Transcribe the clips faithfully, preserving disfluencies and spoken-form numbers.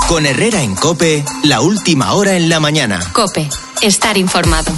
Con Herrera en COPE, la última hora en la mañana. COPE, estar informado.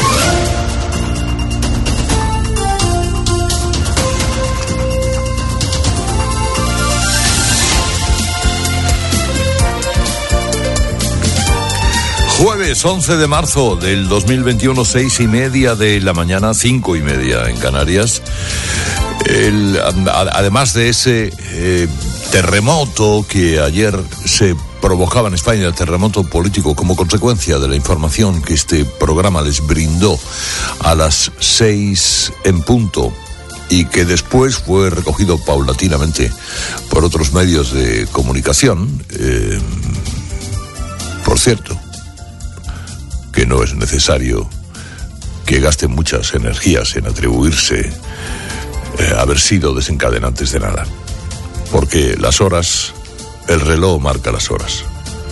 Jueves once de marzo del dos mil veintiuno, seis y media de la mañana, cinco y media en Canarias. El, además de ese eh, terremoto que ayer se provocaba en España, el terremoto político, como consecuencia de la información que este programa les brindó a las seis en punto y que después fue recogido paulatinamente por otros medios de comunicación, eh, por cierto, que no es necesario que gasten muchas energías en atribuirse eh, haber sido desencadenantes de nada, porque las horas, el reloj marca las horas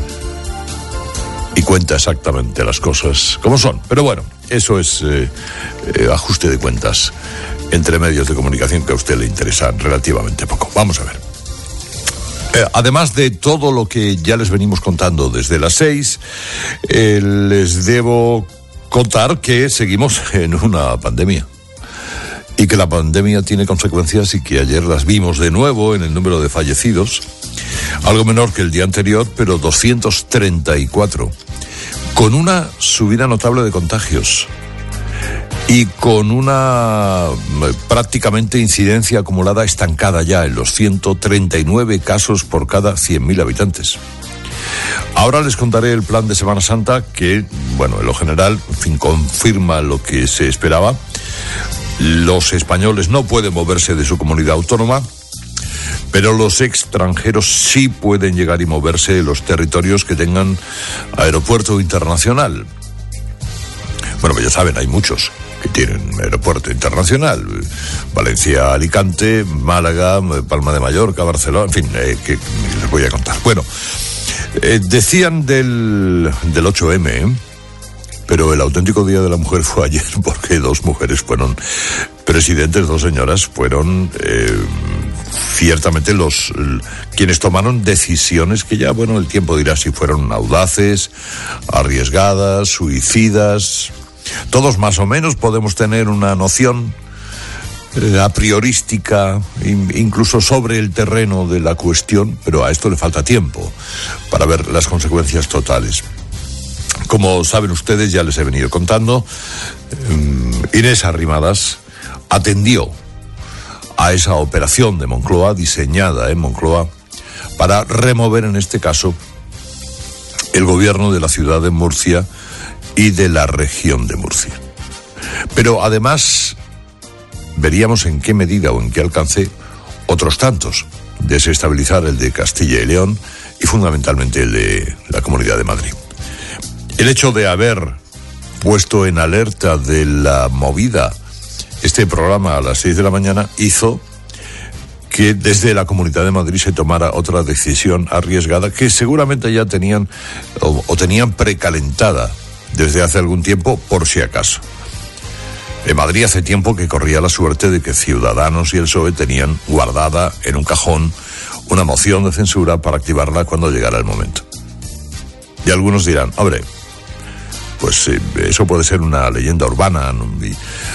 y cuenta exactamente las cosas como son. Pero bueno, eso es eh, eh, ajuste de cuentas entre medios de comunicación que a usted le interesa relativamente poco. Vamos a ver. Eh, además de todo lo que ya les venimos contando desde las seis, eh, les debo contar que seguimos en una pandemia y que la pandemia tiene consecuencias y que ayer las vimos de nuevo en el número de fallecidos, algo menor que el día anterior, pero doscientos treinta y cuatro, con una subida notable de contagios y con una prácticamente incidencia acumulada estancada ya en los ciento treinta y nueve casos por cada cien mil habitantes. Ahora les contaré el plan de Semana Santa que, bueno, en lo general, en fin, confirma lo que se esperaba. Los españoles no pueden moverse de su comunidad autónoma, pero los extranjeros sí pueden llegar y moverse en los territorios que tengan aeropuerto internacional. Bueno, pues ya saben, hay muchos que tienen aeropuerto internacional: Valencia, Alicante, Málaga, Palma de Mallorca, Barcelona, en fin, eh, que les voy a contar. Bueno, eh, decían del, del ocho eme, ¿eh? Pero el auténtico Día de la Mujer fue ayer, porque dos mujeres fueron presidentes, dos señoras fueron eh, ciertamente los quienes tomaron decisiones que ya, bueno, el tiempo dirá si fueron audaces, arriesgadas, suicidas. Todos más o menos podemos tener una noción eh, a priorística, in, incluso sobre el terreno de la cuestión, pero a esto le falta tiempo para ver las consecuencias totales. Como saben ustedes, ya les he venido contando, eh, Inés Arrimadas atendió a esa operación de Moncloa, diseñada en Moncloa, para remover en este caso el gobierno de la ciudad de Murcia y de la región de Murcia. Pero además veríamos en qué medida o en qué alcance otros tantos: desestabilizar el de Castilla y León y fundamentalmente el de la Comunidad de Madrid. El hecho de haber puesto en alerta de la movida este programa a las seis de la mañana hizo que desde la Comunidad de Madrid se tomara otra decisión arriesgada que seguramente ya tenían o, o tenían precalentada desde hace algún tiempo, por si acaso. En Madrid hace tiempo que corría la suerte de que Ciudadanos y el P S O E tenían guardada en un cajón una moción de censura para activarla cuando llegara el momento. Y algunos dirán, hombre, pues eh, eso puede ser una leyenda urbana, ¿no? y, y,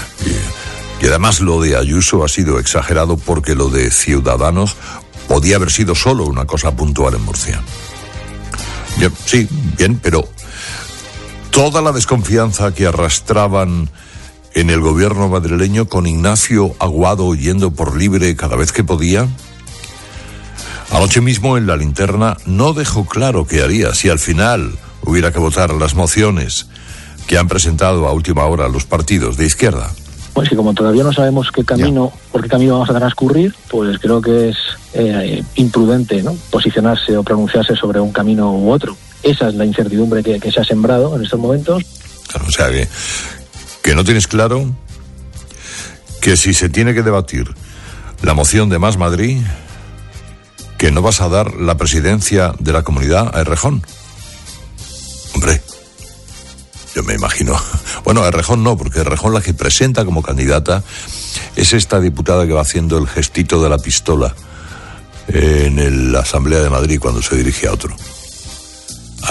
y además lo de Ayuso ha sido exagerado porque lo de Ciudadanos podía haber sido solo una cosa puntual en Murcia. Yo, sí, bien, pero toda la desconfianza que arrastraban en el gobierno madrileño, con Ignacio Aguado yendo por libre cada vez que podía, anoche mismo en la linterna no dejó claro qué haría si al final hubiera que votar las mociones que han presentado a última hora los partidos de izquierda. Pues y como todavía no sabemos qué camino, ya. por qué camino vamos a transcurrir, pues creo que es eh, imprudente, ¿no?, posicionarse o pronunciarse sobre un camino u otro. Esa es la incertidumbre que, que se ha sembrado en estos momentos. Claro, o sea que, que no tienes claro que si se tiene que debatir la moción de Más Madrid, que no vas a dar la presidencia de la comunidad a Errejón. Hombre, yo me imagino. Bueno, a Errejón no, porque Errejón la que presenta como candidata es esta diputada que va haciendo el gestito de la pistola en la Asamblea de Madrid cuando se dirige a otro.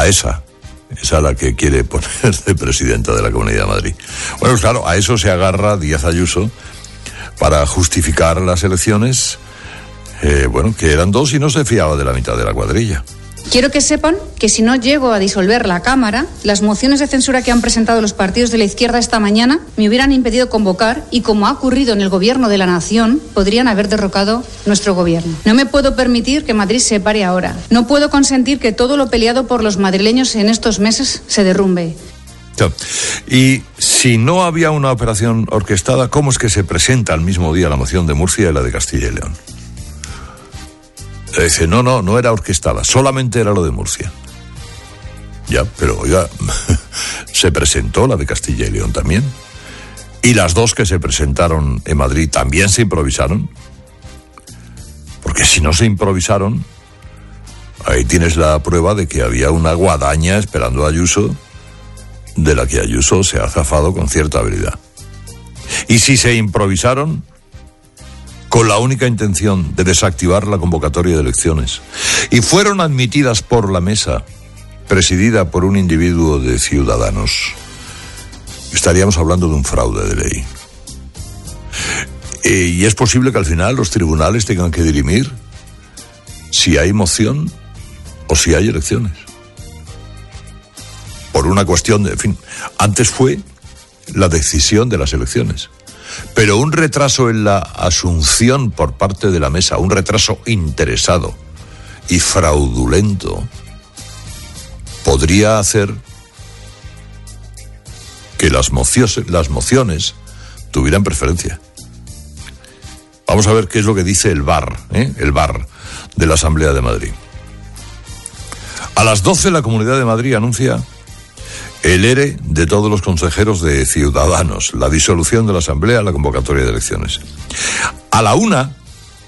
a esa, es a la que quiere poner de presidenta de la Comunidad de Madrid. Bueno, claro, a eso se agarra Díaz Ayuso para justificar las elecciones, eh, bueno, que eran dos y no se fiaba de la mitad de la cuadrilla. Quiero que sepan que si no llego a disolver la Cámara, las mociones de censura que han presentado los partidos de la izquierda esta mañana me hubieran impedido convocar y, como ha ocurrido en el Gobierno de la Nación, podrían haber derrocado nuestro Gobierno. No me puedo permitir que Madrid se pare ahora. No puedo consentir que todo lo peleado por los madrileños en estos meses se derrumbe. Y si no había una operación orquestada, ¿cómo es que se presenta al mismo día la moción de Murcia y la de Castilla y León? Dice, no, no, no era orquestada, solamente era lo de Murcia. Ya, pero oiga, se presentó la de Castilla y León también. Y las dos que se presentaron en Madrid también se improvisaron. Porque si no se improvisaron, ahí tienes la prueba de que había una guadaña esperando a Ayuso, de la que Ayuso se ha zafado con cierta habilidad. Y si se improvisaron, con la única intención de desactivar la convocatoria de elecciones, y fueron admitidas por la mesa, presidida por un individuo de Ciudadanos, estaríamos hablando de un fraude de ley. Y es posible que al final los tribunales tengan que dirimir si hay moción o si hay elecciones. Por una cuestión de, en fin, antes fue la decisión de las elecciones. Pero un retraso en la asunción por parte de la mesa, un retraso interesado y fraudulento, podría hacer que las mociones, las mociones tuvieran preferencia. Vamos a ver qué es lo que dice el V A R, ¿eh? el V A R de la Asamblea de Madrid. A las doce la Comunidad de Madrid anuncia el ERE de todos los consejeros de Ciudadanos, la disolución de la Asamblea, la convocatoria de elecciones. A la una,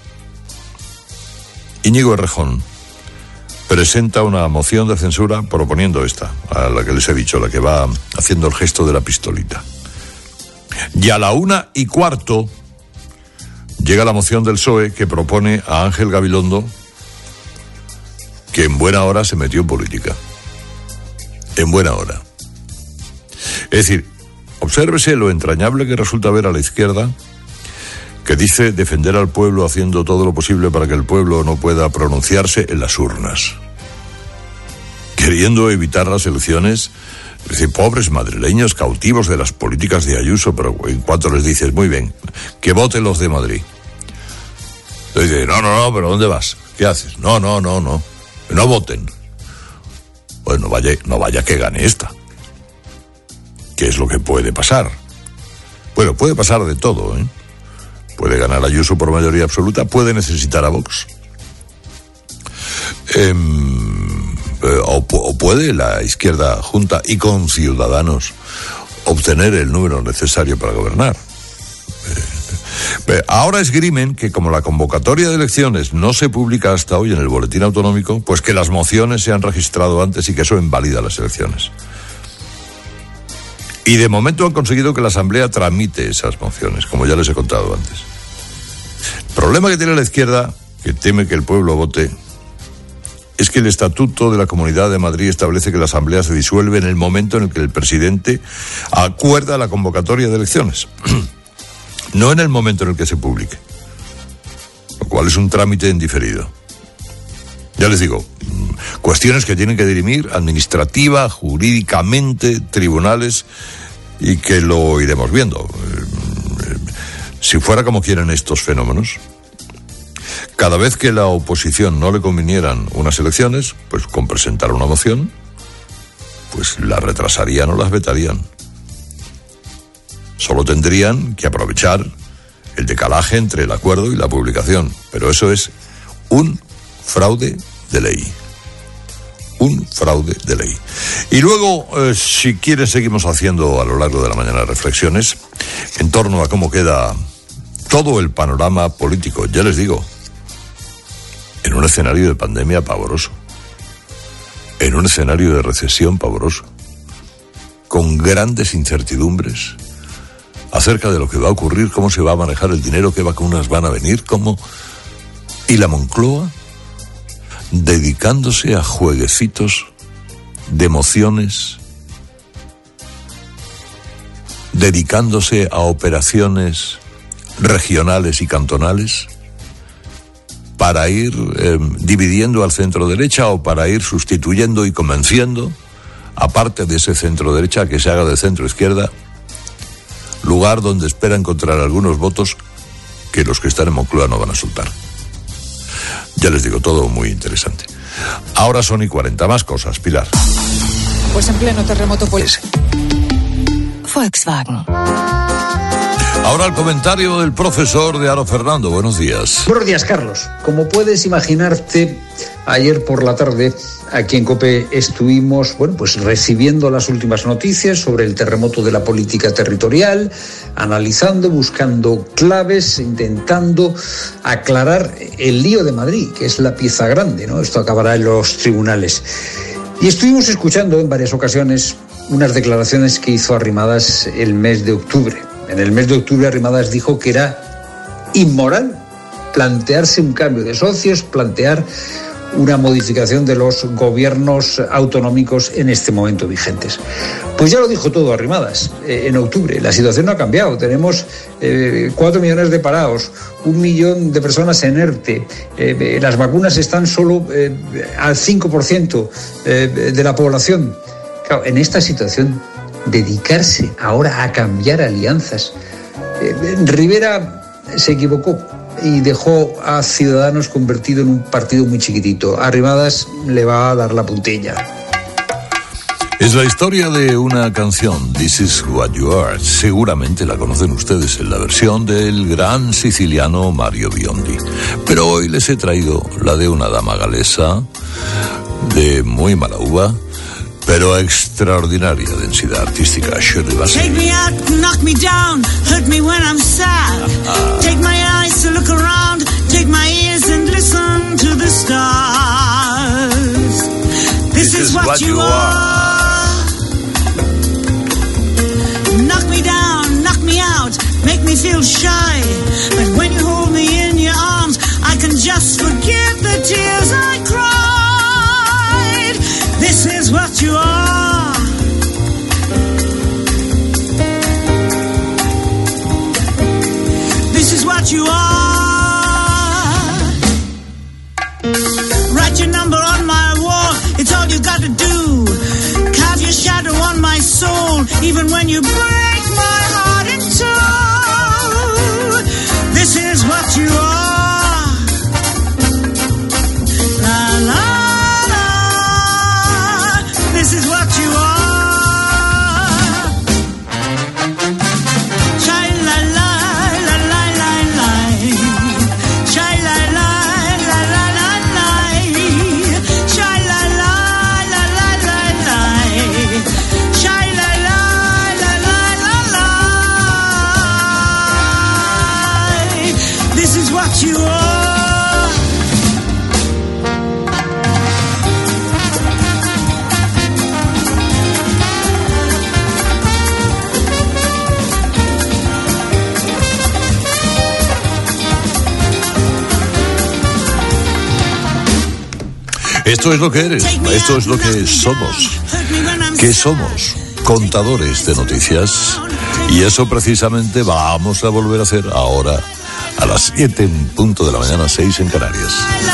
Íñigo Errejón presenta una moción de censura proponiendo esta, a la que les he dicho, la que va haciendo el gesto de la pistolita. Y a la una y cuarto llega la moción del P S O E que propone a Ángel Gabilondo, que en buena hora se metió en política. En buena hora. Es decir, obsérvese lo entrañable que resulta ver a la izquierda, que dice defender al pueblo haciendo todo lo posible para que el pueblo no pueda pronunciarse en las urnas, queriendo evitar las elecciones. Es decir, pobres madrileños cautivos de las políticas de Ayuso, pero en cuanto les dices, muy bien, que voten los de Madrid. Entonces dice, no, no, no, pero ¿dónde vas? ¿Qué haces? No, no, no, no, que no voten. Pues no vaya, no vaya que gane esta. ¿Qué es lo que puede pasar? Bueno, puede pasar de todo, ¿eh? Puede ganar Ayuso por mayoría absoluta, puede necesitar a Vox. Eh, o, o puede la izquierda junta y con Ciudadanos obtener el número necesario para gobernar. Eh, ahora esgrimen que como la convocatoria de elecciones no se publica hasta hoy en el boletín autonómico, pues que las mociones se han registrado antes y que eso invalida las elecciones. Y de momento han conseguido que la Asamblea tramite esas mociones, como ya les he contado antes. El problema que tiene la izquierda, que teme que el pueblo vote, es que el Estatuto de la Comunidad de Madrid establece que la Asamblea se disuelve en el momento en el que el presidente acuerda la convocatoria de elecciones, no en el momento en el que se publique, lo cual es un trámite indiferido. Ya les digo, cuestiones que tienen que dirimir administrativa, jurídicamente, tribunales, y que lo iremos viendo. Si fuera como quieren estos fenómenos, cada vez que la oposición no le convinieran unas elecciones, pues con presentar una moción, pues las retrasarían o las vetarían. Solo tendrían que aprovechar el decalaje entre el acuerdo y la publicación, pero eso es un fraude de ley. Un fraude de ley. Y luego, eh, si quieres, seguimos haciendo a lo largo de la mañana reflexiones en torno a cómo queda todo el panorama político. Ya les digo, en un escenario de pandemia pavoroso, en un escenario de recesión pavoroso, con grandes incertidumbres acerca de lo que va a ocurrir, cómo se va a manejar el dinero, qué vacunas van a venir, cómo... Y la Moncloa dedicándose a jueguecitos de mociones, dedicándose a operaciones regionales y cantonales para ir eh, dividiendo al centro derecha o para ir sustituyendo y convenciendo, aparte de ese centro derecha, que se haga de centro izquierda, lugar donde espera encontrar algunos votos que los que están en Moncloa no van a soltar. Ya les digo, todo muy interesante. Ahora son y cuarenta, más cosas, Pilar. Pues en pleno terremoto pues... Volkswagen. Ahora el comentario del profesor de Aro Fernando. Buenos días. Buenos días, Carlos. Como puedes imaginarte, ayer por la tarde aquí en COPE estuvimos, bueno, pues recibiendo las últimas noticias sobre el terremoto de la política territorial, analizando, buscando claves, intentando aclarar el lío de Madrid, que es la pieza grande, ¿no? Esto acabará en los tribunales. Y estuvimos escuchando en varias ocasiones unas declaraciones que hizo Arrimadas el mes de octubre. En el mes de octubre Arrimadas dijo que era inmoral plantearse un cambio de socios, plantear una modificación de los gobiernos autonómicos en este momento vigentes. Pues ya lo dijo todo Arrimadas eh, en octubre. La situación no ha cambiado. Tenemos eh, cuatro millones de parados, un millón de personas en ERTE. Eh, las vacunas están solo eh, al cinco por ciento eh, de la población. Claro, en esta situación, dedicarse ahora a cambiar alianzas. Eh, Rivera se equivocó y dejó a Ciudadanos convertido en un partido muy chiquitito. Arrimadas le va a dar la puntilla. Es la historia de una canción, This is what you are. Seguramente la conocen ustedes en la versión del gran siciliano Mario Biondi. Pero hoy les he traído la de una dama galesa de muy mala uva, pero extraordinaria densidad artística, Shirley Bassey. Take me out, knock me down, hurt me when I'm sad. Take my eyes to look around, take my ears and listen to the stars. This, this is, is what, what you, you are. are. Knock me down, knock me out, make me feel shy. But when you hold me in your arms, I can just forget the tears I cried. This is what you are. This is what you are. Write your number on my wall, it's all you got to do. Carve your shadow on my soul, even when you break my heart in two. This is what you are. La la. This is what you are. Chai la la la la la la. Chai la la la la la la. Chai la la la la la la. Chai la la la la la la. This is what you are. Esto es lo que eres, esto es lo que somos. ¿Qué somos? Contadores de noticias. Y eso precisamente vamos a volver a hacer ahora a las siete en punto de la mañana, seis en Canarias.